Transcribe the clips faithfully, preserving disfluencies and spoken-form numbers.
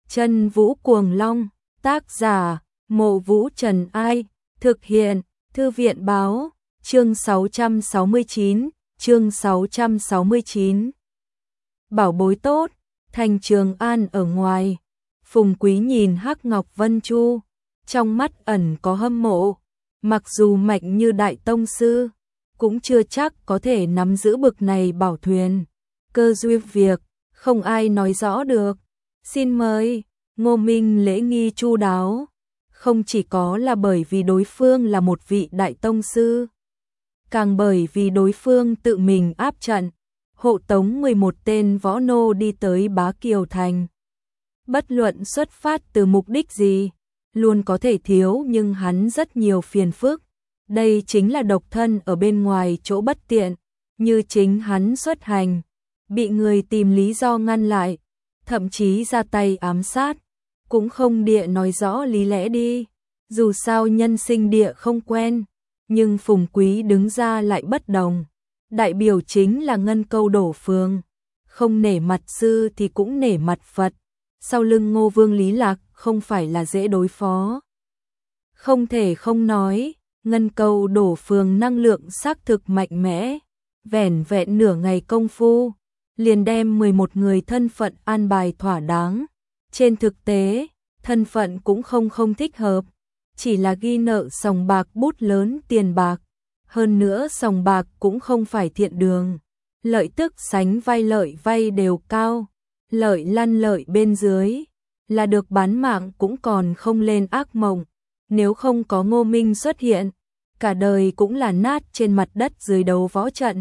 Chân Vũ Cuồng Long, tác giả, Mộ Vũ Trần Ai, thực hiện, Thư viện Báo, chương sáu trăm sáu mươi chín, chương sáu trăm sáu mươi chín. Bảo bối tốt, thành Trường An ở ngoài. Phùng Quý nhìn Hắc Ngọc Vân Chu, trong mắt ẩn có hâm mộ, mặc dù mạnh như đại tông sư, cũng chưa chắc có thể nắm giữ bực này bảo thuyền. Cơ duyên việc, không ai nói rõ được. Xin mời. Ngô Minh lễ nghi chu đáo, không chỉ có là bởi vì đối phương là một vị đại tông sư, càng bởi vì đối phương tự mình áp trận, hộ tống mười một tên võ nô đi tới Bá Kiều Thành. Bất luận xuất phát từ mục đích gì, luôn có thể thiếu nhưng hắn rất nhiều phiền phức. Đây chính là độc thân ở bên ngoài chỗ bất tiện, như chính hắn xuất hành, bị người tìm lý do ngăn lại, thậm chí ra tay ám sát, cũng không địa nói rõ lý lẽ đi. Dù sao nhân sinh địa không quen, nhưng Phùng Quý đứng ra lại bất đồng. Đại biểu chính là ngân câu đổ phường, không nể mặt sư thì cũng nể mặt Phật. Sau lưng Ngô Vương Lý Lạc không phải là dễ đối phó. Không thể không nói, ngân câu đổ phường năng lượng xác thực mạnh mẽ, vẻn vẹn nửa ngày công phu, liền đem mười một người thân phận an bài thỏa đáng. Trên thực tế, thân phận cũng không không thích hợp, chỉ là ghi nợ sòng bạc bút lớn tiền bạc. Hơn nữa sòng bạc cũng không phải thiện đường, lợi tức sánh vai lợi vay đều cao, lợi lăn lợi bên dưới, là được bán mạng cũng còn không lên ác mộng. Nếu không có Ngô Minh xuất hiện, cả đời cũng là nát trên mặt đất dưới đấu võ trận.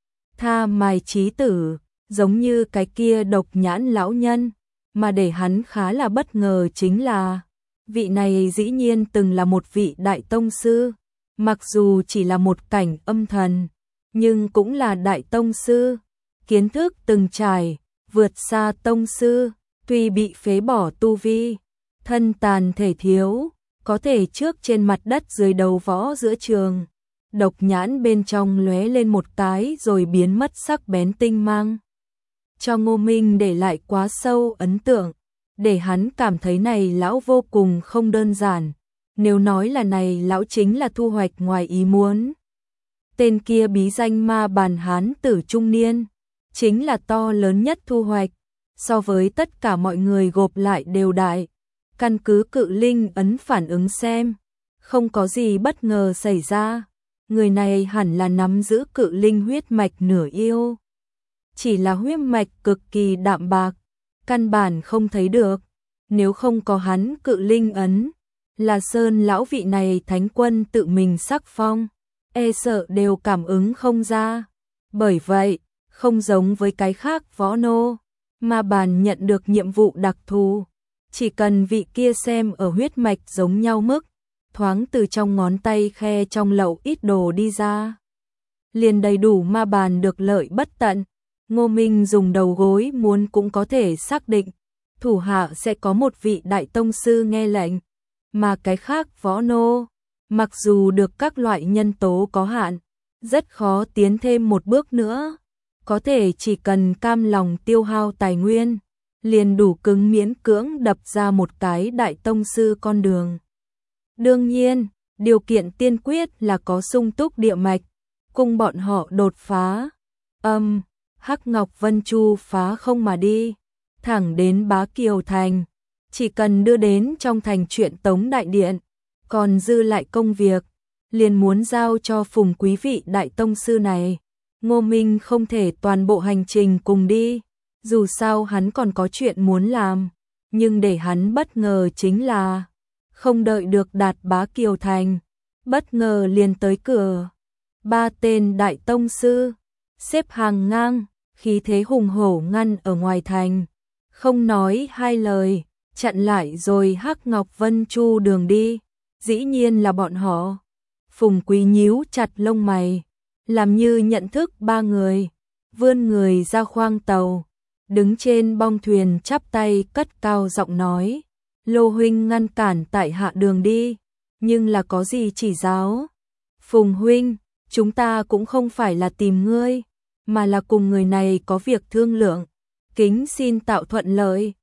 Tha mài chí tử, giống như cái kia độc nhãn lão nhân, mà để hắn khá là bất ngờ chính là, vị này dĩ nhiên từng là một vị đại tông sư, mặc dù chỉ là một cảnh âm thần, nhưng cũng là đại tông sư, kiến thức từng trải, vượt xa tông sư, tuy bị phế bỏ tu vi, thân tàn thể thiếu, có thể trước trên mặt đất dưới đầu võ giữa trường, độc nhãn bên trong lóe lên một cái rồi biến mất sắc bén tinh mang. Cho Ngô Minh để lại quá sâu ấn tượng, để hắn cảm thấy này lão vô cùng không đơn giản. Nếu nói là này lão chính là thu hoạch ngoài ý muốn. Tên kia bí danh ma bàn hán tử trung niên, chính là to lớn nhất thu hoạch, so với tất cả mọi người gộp lại đều đại. Căn cứ cự linh ấn phản ứng xem, không có gì bất ngờ xảy ra, người này hẳn là nắm giữ cự linh huyết mạch nửa yêu. Chỉ là huyết mạch cực kỳ đạm bạc, căn bản không thấy được, nếu không có hắn cự linh ấn, là Sơn lão vị này thánh quân tự mình sắc phong, e sợ đều cảm ứng không ra. Bởi vậy, không giống với cái khác võ nô, mà bàn nhận được nhiệm vụ đặc thù, chỉ cần vị kia xem ở huyết mạch giống nhau mức, thoáng từ trong ngón tay khe trong lậu ít đồ đi ra, liền đầy đủ ma bàn được lợi bất tận. Ngô Minh dùng đầu gối muốn cũng có thể xác định, thủ hạ sẽ có một vị đại tông sư nghe lệnh, mà cái khác võ nô, mặc dù được các loại nhân tố có hạn, rất khó tiến thêm một bước nữa, có thể chỉ cần cam lòng tiêu hao tài nguyên, liền đủ cứng miễn cưỡng đập ra một cái đại tông sư con đường. Đương nhiên, điều kiện tiên quyết là có sung túc địa mạch, cùng bọn họ đột phá. Âm, um, Hắc Ngọc Vân Chu phá không mà đi, thẳng đến Bá Kiều Thành, chỉ cần đưa đến trong thành chuyện tống đại điện, còn dư lại công việc, liền muốn giao cho Phùng Quý vị đại tông sư này. Ngô Minh không thể toàn bộ hành trình cùng đi, dù sao hắn còn có chuyện muốn làm, nhưng để hắn bất ngờ chính là, không đợi được đạt Bá Kiều Thành, bất ngờ liền tới cửa. Ba tên đại tông sư, xếp hàng ngang, khí thế hùng hổ ngăn ở ngoài thành, không nói hai lời, chặn lại rồi Hắc Ngọc Vân Chu đường đi, dĩ nhiên là bọn họ. Phùng Quý nhíu chặt lông mày, làm như nhận thức ba người, vươn người ra khoang tàu, đứng trên bong thuyền chắp tay cất cao giọng nói, Lô huynh ngăn cản tại hạ đường đi, nhưng là có gì chỉ giáo? Phùng huynh, chúng ta cũng không phải là tìm ngươi, mà là cùng người này có việc thương lượng, kính xin tạo thuận lợi.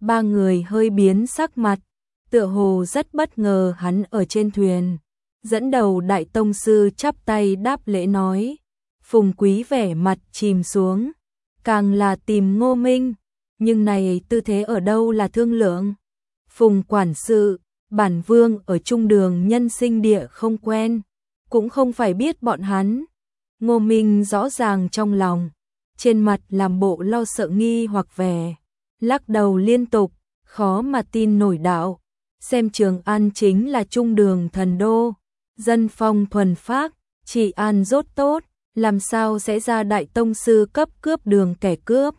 Ba người hơi biến sắc mặt, tựa hồ rất bất ngờ hắn ở trên thuyền. Dẫn đầu đại tông sư chắp tay đáp lễ nói. Phùng Quý vẻ mặt chìm xuống, càng là tìm Ngô Minh, nhưng này tư thế ở đâu là thương lượng. Phùng quản sự, bản vương ở trung đường nhân sinh địa không quen, cũng không phải biết bọn hắn. Ngô Minh rõ ràng trong lòng, trên mặt làm bộ lo sợ nghi hoặc vẻ, lắc đầu liên tục, khó mà tin nổi đạo. Xem Trường An chính là trung đường thần đô, dân phong thuần phác, trị an rốt tốt, làm sao sẽ ra đại tông sư cấp cướp đường kẻ cướp.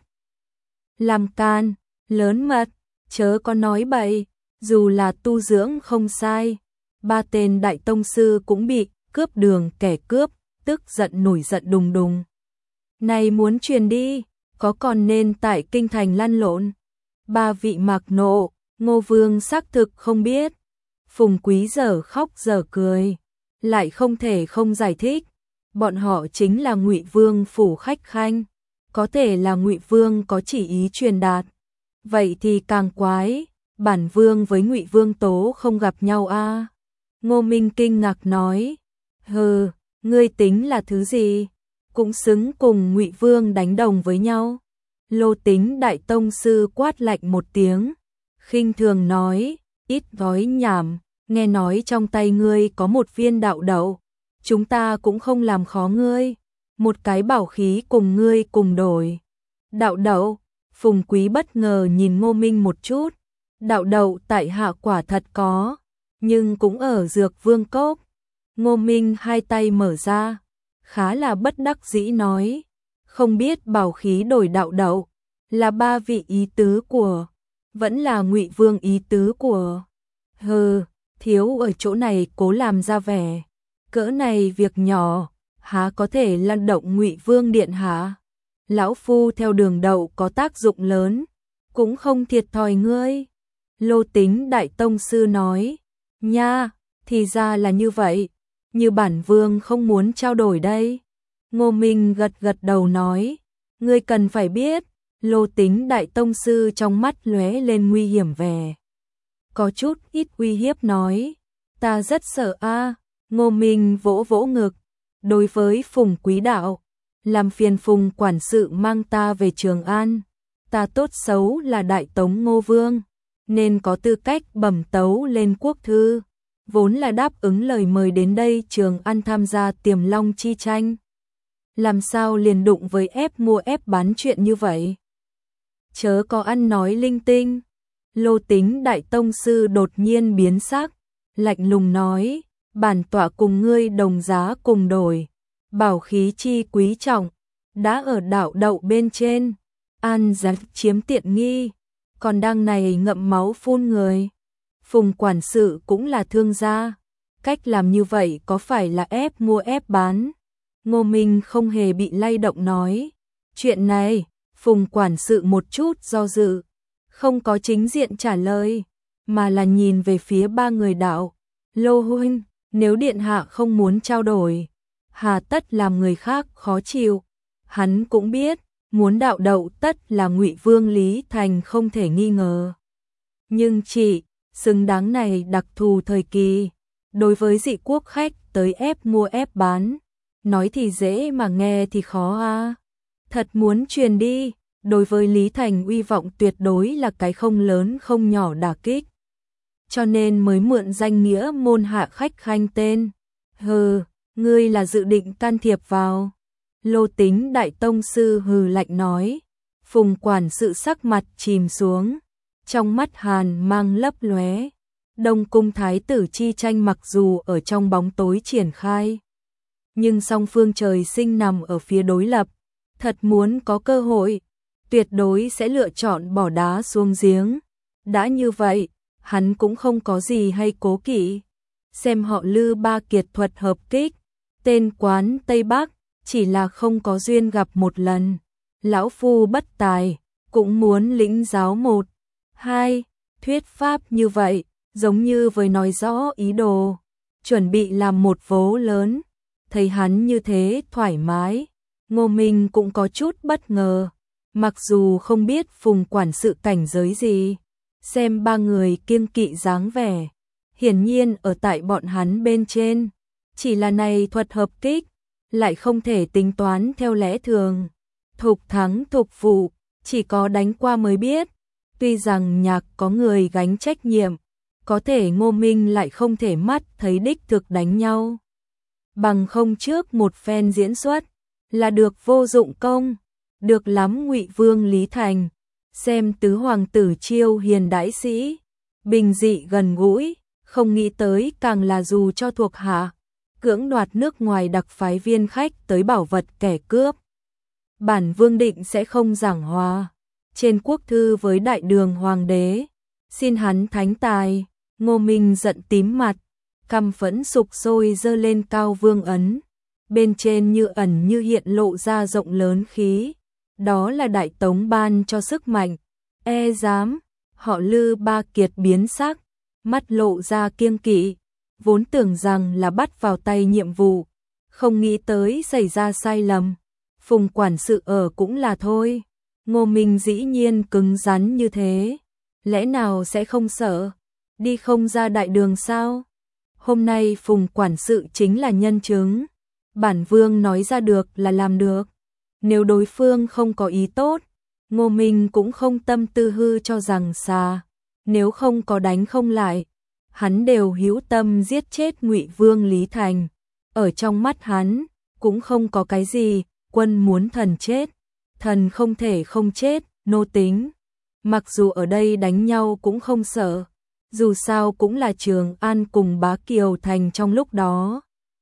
Làm can, lớn mật, chớ có nói bậy, dù là tu dưỡng không sai, ba tên đại tông sư cũng bị cướp đường kẻ cướp, tức giận nổi giận đùng đùng. Này muốn truyền đi, có còn nên tại kinh thành lăn lộn. Ba vị mạc nộ, Ngô Vương xác thực không biết. Phùng Quý giờ khóc giờ cười, lại không thể không giải thích. Bọn họ chính là Ngụy Vương phủ khách khanh, có thể là Ngụy Vương có chỉ ý truyền đạt. Vậy thì càng quái, bản vương với Ngụy Vương tố không gặp nhau a. À? Ngô Minh kinh ngạc nói, hừ, ngươi tính là thứ gì, cũng xứng cùng Ngụy Vương đánh đồng với nhau. Lô Tính đại tông sư quát lạnh một tiếng, khinh thường nói, ít nói nhảm, nghe nói trong tay ngươi có một viên đạo đậu, chúng ta cũng không làm khó ngươi, một cái bảo khí cùng ngươi cùng đổi. Đạo đậu, Phùng Quý bất ngờ nhìn Ngô Minh một chút, đạo đậu tại hạ quả thật có, nhưng cũng ở Dược Vương Cốc. Ngô Minh hai tay mở ra, khá là bất đắc dĩ nói, không biết bảo khí đổi đạo đậu, là ba vị ý tứ của, vẫn là Ngụy Vương ý tứ của. Hừ, thiếu ở chỗ này cố làm ra vẻ, cỡ này việc nhỏ, há có thể lăn động Ngụy Vương điện hạ. Lão phu theo đường đậu có tác dụng lớn, cũng không thiệt thòi ngươi. Lô Tính đại tông sư nói, nha, thì ra là như vậy, như bản vương không muốn trao đổi đây. Ngô Minh gật gật đầu nói, ngươi cần phải biết. Lô Tính đại tông sư trong mắt lóe lên nguy hiểm vẻ, có chút ít uy hiếp nói, ta rất sợ a. Ngô Minh vỗ vỗ ngực, đối với Phùng Quý đạo, làm phiền Phùng quản sự mang ta về Trường An, ta tốt xấu là đại tống Ngô Vương, nên có tư cách bẩm tấu lên quốc thư, vốn là đáp ứng lời mời đến đây Trường An tham gia Tiềm Long chi tranh. Làm sao liền đụng với ép mua ép bán chuyện như vậy? Chớ có ăn nói linh tinh. Lô Tính đại tông sư đột nhiên biến sắc, lạnh lùng nói, bản tọa cùng ngươi đồng giá cùng đổi, bảo khí chi quý trọng, đã ở đạo đậu bên trên, ăn giá chiếm tiện nghi, còn đang này ngậm máu phun người. Phùng quản sự cũng là thương gia, cách làm như vậy có phải là ép mua ép bán? Ngô Minh không hề bị lay động nói, chuyện này, Phùng quản sự một chút do dự, không có chính diện trả lời, mà là nhìn về phía ba người đạo. Lô huynh, nếu điện hạ không muốn trao đổi, hà tất làm người khác khó chịu. Hắn cũng biết, muốn đạo đậu tất là Ngụy Vương Lý Thành không thể nghi ngờ. Nhưng chỉ, xứng đáng này đặc thù thời kỳ, đối với dị quốc khách tới ép mua ép bán, nói thì dễ mà nghe thì khó a. Thật muốn truyền đi, đối với Lý Thành uy vọng tuyệt đối là cái không lớn không nhỏ đả kích. Cho nên mới mượn danh nghĩa môn hạ khách khanh tên. Hừ, ngươi là dự định can thiệp vào. Lô Tính đại tông sư hừ lạnh nói. Phùng quản sự sắc mặt chìm xuống, trong mắt hàn mang lấp lóe. Đông cung thái tử chi tranh mặc dù ở trong bóng tối triển khai, nhưng song phương trời sinh nằm ở phía đối lập, thật muốn có cơ hội, tuyệt đối sẽ lựa chọn bỏ đá xuống giếng. Đã như vậy, hắn cũng không có gì hay cố kỵ. Xem họ Lư ba kiệt thuật hợp kích, tên quán Tây Bắc, chỉ là không có duyên gặp một lần. Lão phu bất tài, cũng muốn lĩnh giáo một, hai, thuyết pháp như vậy, giống như với nói rõ ý đồ, chuẩn bị làm một vố lớn. Thấy hắn như thế thoải mái, Ngô Minh cũng có chút bất ngờ, mặc dù không biết Phùng quản sự cảnh giới gì, xem ba người kiêng kỵ dáng vẻ, hiển nhiên ở tại bọn hắn bên trên, chỉ là này thuật hợp kích, lại không thể tính toán theo lẽ thường, thục thắng thục phụ, chỉ có đánh qua mới biết, tuy rằng nhạc có người gánh trách nhiệm, có thể Ngô Minh lại không thể mắt thấy đích thực đánh nhau. Bằng không trước một phen diễn xuất, là được vô dụng công, được lắm Ngụy Vương Lý Thành, xem tứ hoàng tử chiêu hiền đãi sĩ, bình dị gần gũi, không nghĩ tới càng là dù cho thuộc hạ, cưỡng đoạt nước ngoài đặc phái viên khách tới bảo vật kẻ cướp. Bản vương định sẽ không giảng hòa, trên quốc thư với đại đường hoàng đế, xin hắn thánh tài. Ngô Minh giận tím mặt, căm phẫn sục sôi giơ lên cao vương ấn, bên trên như ẩn như hiện lộ ra rộng lớn khí, đó là đại tống ban cho sức mạnh, e dám, họ Lư Ba Kiệt biến sắc, mắt lộ ra kiêng kỵ, vốn tưởng rằng là bắt vào tay nhiệm vụ, không nghĩ tới xảy ra sai lầm, Phùng quản sự ở cũng là thôi, Ngô Minh dĩ nhiên cứng rắn như thế, lẽ nào sẽ không sợ? Đi không ra đại đường sao? Hôm nay Phùng quản sự chính là nhân chứng. Bản vương nói ra được là làm được. Nếu đối phương không có ý tốt, Ngô Minh cũng không tâm tư hư cho rằng xa. Nếu không có đánh không lại, hắn đều hữu tâm giết chết Ngụy Vương Lý Thành. Ở trong mắt hắn, cũng không có cái gì, quân muốn thần chết. Thần không thể không chết, nô tính. Mặc dù ở đây đánh nhau cũng không sợ. Dù sao cũng là Trường An cùng Bá Kiều Thành trong lúc đó.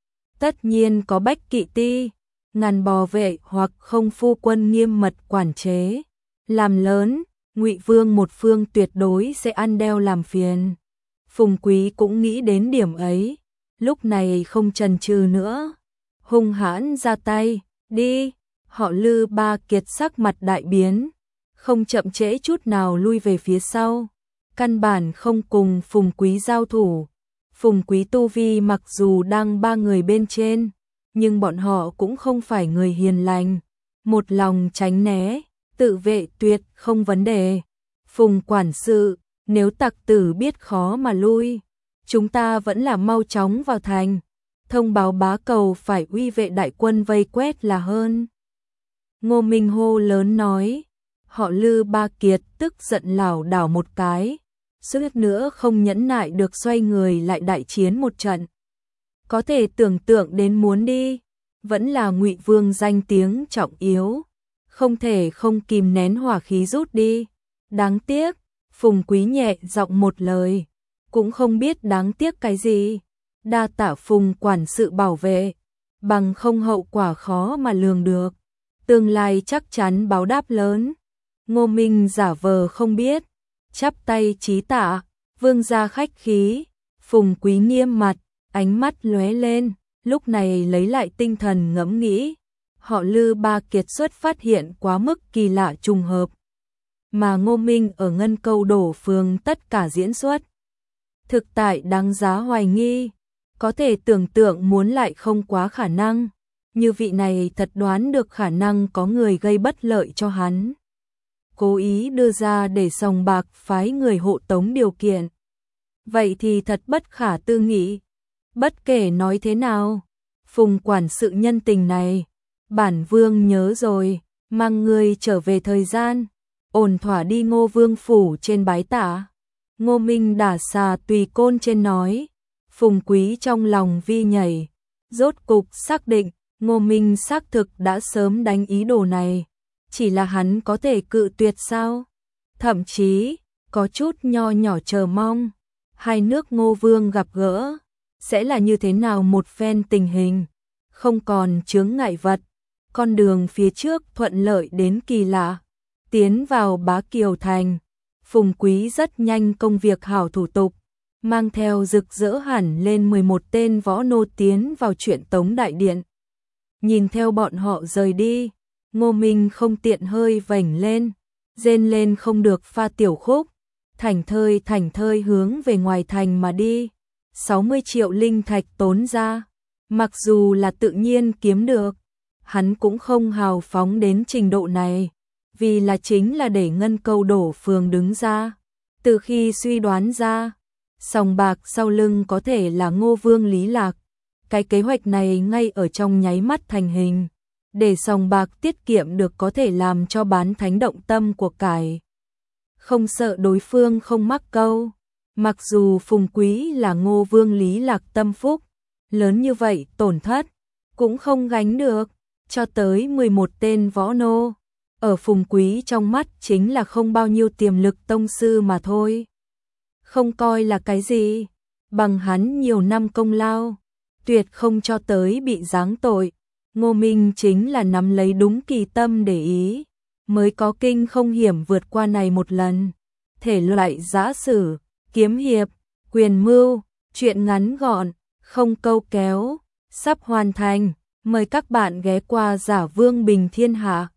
Tất nhiên có bách kỵ ti, ngàn bò vệ hoặc không phu quân nghiêm mật quản chế. Làm lớn, Ngụy Vương một phương tuyệt đối sẽ ăn đeo làm phiền. Phùng Quý cũng nghĩ đến điểm ấy, lúc này không chần chừ nữa. Hung hãn ra tay, đi, họ Lư Ba Kiệt sắc mặt đại biến, không chậm trễ chút nào lui về phía sau. Căn bản không cùng Phùng Quý giao thủ. Phùng Quý tu vi mặc dù đang ba người bên trên, nhưng bọn họ cũng không phải người hiền lành. Một lòng tránh né, tự vệ tuyệt không vấn đề. Phùng quản sự, nếu tặc tử biết khó mà lui, chúng ta vẫn là mau chóng vào thành. Thông báo bá cầu phải uy vệ đại quân vây quét là hơn. Ngô Minh hô lớn nói, họ Lư Ba Kiệt tức giận lảo đảo một cái. Suýt nữa không nhẫn nại được xoay người lại đại chiến một trận. Có thể tưởng tượng đến muốn đi, vẫn là Ngụy Vương danh tiếng trọng yếu, không thể không kìm nén hỏa khí rút đi. Đáng tiếc, Phùng Quý nhẹ giọng một lời, cũng không biết đáng tiếc cái gì. Đa tạ Phùng quản sự bảo vệ, bằng không hậu quả khó mà lường được. Tương lai chắc chắn báo đáp lớn. Ngô Minh giả vờ không biết, chắp tay chí tạ, vương gia khách khí. Phùng Quý nghiêm mặt, ánh mắt lóe lên, lúc này lấy lại tinh thần ngẫm nghĩ. Họ Lư Ba Kiệt xuất phát hiện quá mức kỳ lạ trùng hợp. Mà Ngô Minh ở Ngân Câu Đổ Phường tất cả diễn xuất. Thực tại đáng giá hoài nghi, có thể tưởng tượng muốn lại không quá khả năng. Như vị này thật đoán được khả năng có người gây bất lợi cho hắn. Cố ý đưa ra để sòng bạc phái người hộ tống điều kiện. Vậy thì thật bất khả tư nghị. Bất kể nói thế nào, Phùng quản sự nhân tình này, bản vương nhớ rồi, mang người trở về thời gian, ổn thỏa đi Ngô Vương phủ trên bái tạ. Ngô Minh đả xà tùy côn trên nói. Phùng Quý trong lòng vi nhảy, rốt cục xác định Ngô Minh xác thực đã sớm đánh ý đồ này. Chỉ là hắn có thể cự tuyệt sao? Thậm chí, có chút nho nhỏ chờ mong. Hai nước Ngô Vương gặp gỡ, sẽ là như thế nào một phen tình hình? Không còn chướng ngại vật, con đường phía trước thuận lợi đến kỳ lạ. Tiến vào Bá Kiều Thành, Phùng Quý rất nhanh công việc hảo thủ tục, mang theo rực rỡ hẳn lên mười một tên võ nô tiến vào Truyện Tống Đại Điện. Nhìn theo bọn họ rời đi, Ngô Minh không tiện hơi vểnh lên, rên lên không được pha tiểu khúc, thảnh thơi thảnh thơi hướng về ngoài thành mà đi. sáu mươi triệu linh thạch tốn ra, mặc dù là tự nhiên kiếm được, hắn cũng không hào phóng đến trình độ này, vì là chính là để Ngân Câu Đổ Phường đứng ra. Từ khi suy đoán ra, sòng bạc sau lưng có thể là Ngô Vương Lý Lạc, cái kế hoạch này ngay ở trong nháy mắt thành hình, để sòng bạc tiết kiệm được có thể làm cho bán thánh động tâm của cải. Không sợ đối phương không mắc câu, mặc dù Phùng Quý là Ngô Vương Lý Lạc tâm phúc, lớn như vậy tổn thất cũng không gánh được, cho tới mười một tên võ nô, ở Phùng Quý trong mắt chính là không bao nhiêu tiềm lực tông sư mà thôi. Không coi là cái gì, bằng hắn nhiều năm công lao, tuyệt không cho tới bị giáng tội. Ngô Minh chính là nắm lấy đúng kỳ tâm để ý, mới có kinh không hiểm vượt qua này một lần. Thể loại giã sử, kiếm hiệp, quyền mưu, truyện ngắn gọn, không câu kéo, sắp hoàn thành. Mời các bạn ghé qua Giả Vương Bình Thiên Hạ.